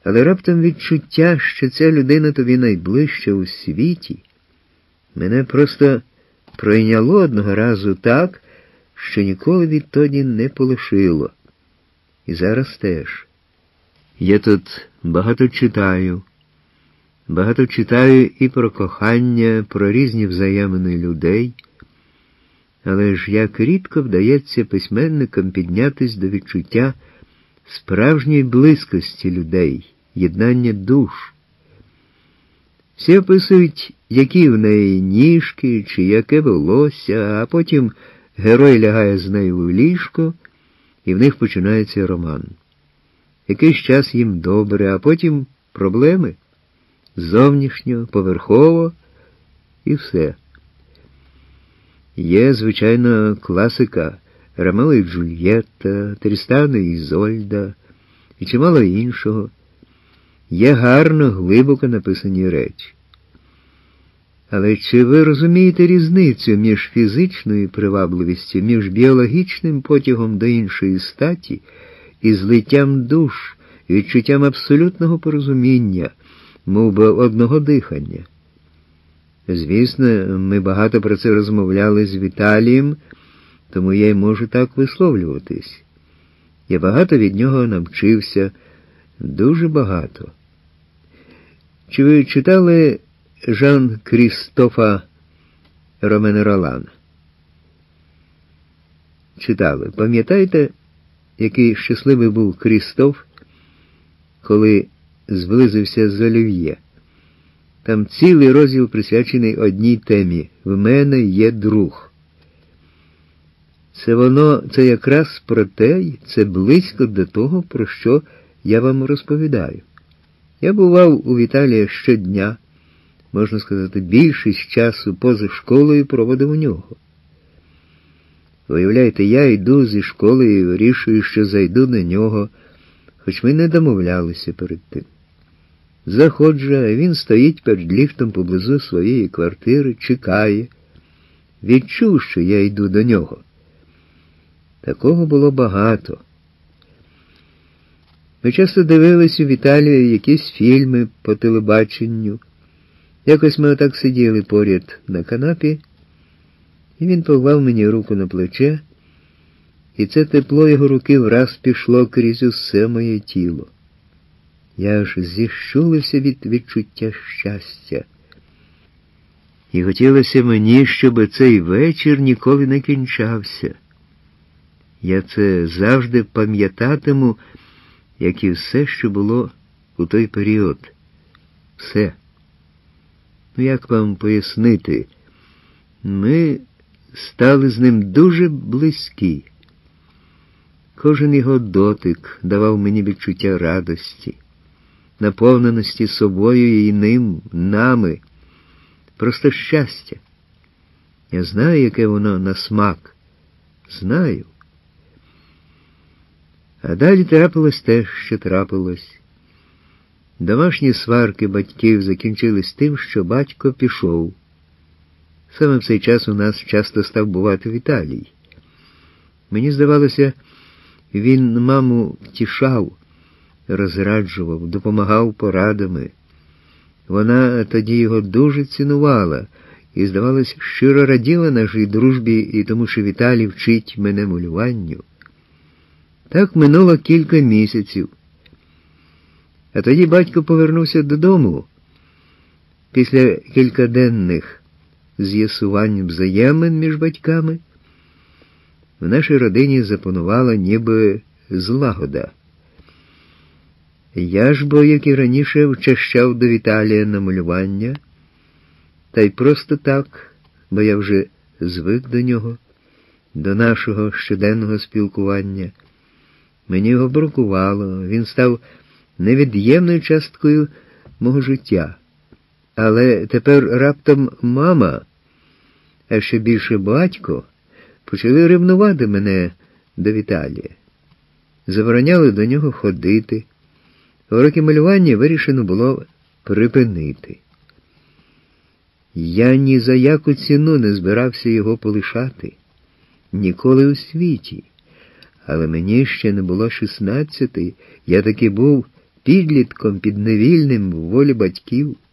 Але раптом відчуття, що ця людина тобі найближча у світі, мене просто пройняло одного разу так, що ніколи відтоді не полишило. І зараз теж. Я тут багато читаю і про кохання, про різні взаємини людей, але ж як рідко вдається письменникам піднятись до відчуття справжньої близькості людей, єднання душ. Всі описують, які в неї ніжки, чи яке волосся, а потім герой лягає з нею у ліжко, і в них починається роман. Якийсь час їм добре, а потім проблеми. Зовнішньо, поверхово і все. Є, звичайно, класика Ромео і Джульєтта, Трістан і Ізольда і чимало іншого. Є гарно, глибоко написані речі. Але чи ви розумієте різницю між фізичною привабливістю, між біологічним потягом до іншої статі і злиттям душ, відчуттям абсолютного порозуміння, мов би одного дихання? Звісно, ми багато про це розмовляли з Віталієм, тому я й можу так висловлюватись. Я багато від нього навчився, дуже багато. Чи ви читали Жан-Крістофа Ромена-Ролана? Читали. Пам'ятаєте, який щасливий був Крістоф, коли зблизився з Олів'є? Там цілий розділ присвячений одній темі «В мене є друг». Це якраз про те, це близько до того, про що я вам розповідаю. Я бував у Віталія щодня, можна сказати, більшість часу поза школою проводив у нього. Виявляєте, я йду зі школи і вирішую, що зайду до нього, хоч ми не домовлялися перед тим. Заходжу, а він стоїть перед ліфтом поблизу своєї квартири, чекає. Відчув, що я йду до нього. Такого було багато. Ми часто дивились у Віталія якісь фільми по телебаченню. Якось ми отак сиділи поряд на канапі, і він поклав мені руку на плече, і це тепло його руки враз пішло крізь усе моє тіло. Я аж зіщулився від відчуття щастя. І хотілося мені, щоб цей вечір ніколи не кінчався. Я це завжди пам'ятатиму, як і все, що було у той період. Все. Як вам пояснити? Ми стали з ним дуже близькі. Кожен його дотик давав мені відчуття радості, наповненості собою і ним, нами. Просто щастя. Я знаю, яке воно на смак. Знаю. А далі трапилось те, що трапилось. Домашні сварки батьків закінчились тим, що батько пішов. Саме в цей час у нас часто став бувати Віталій. Мені здавалося, він маму втішав, розраджував, допомагав порадами. Вона тоді його дуже цінувала і, здавалось, щиро раділа нашій дружбі і тому, що Віталій вчить мене малюванню. Так минуло кілька місяців. А тоді батько повернувся додому. Після кількаденних з'ясувань взаємин між батьками в нашій родині запанувала ніби злагода. Я ж, бо, як і раніше, вчащав до Віталія на малювання, та й просто так, бо я вже звик до нього, до нашого щоденного спілкування. Мені його бракувало, він став невід'ємною часткою мого життя. Але тепер раптом мама, а ще більше батько, почали ревнувати мене до Віталія. Забороняли до нього ходити. Уроки малювання вирішено було припинити. Я ні за яку ціну не збирався його полишати. Ніколи у світі. Але мені ще не було 16, я таки був підлітком підневільним в волі батьків.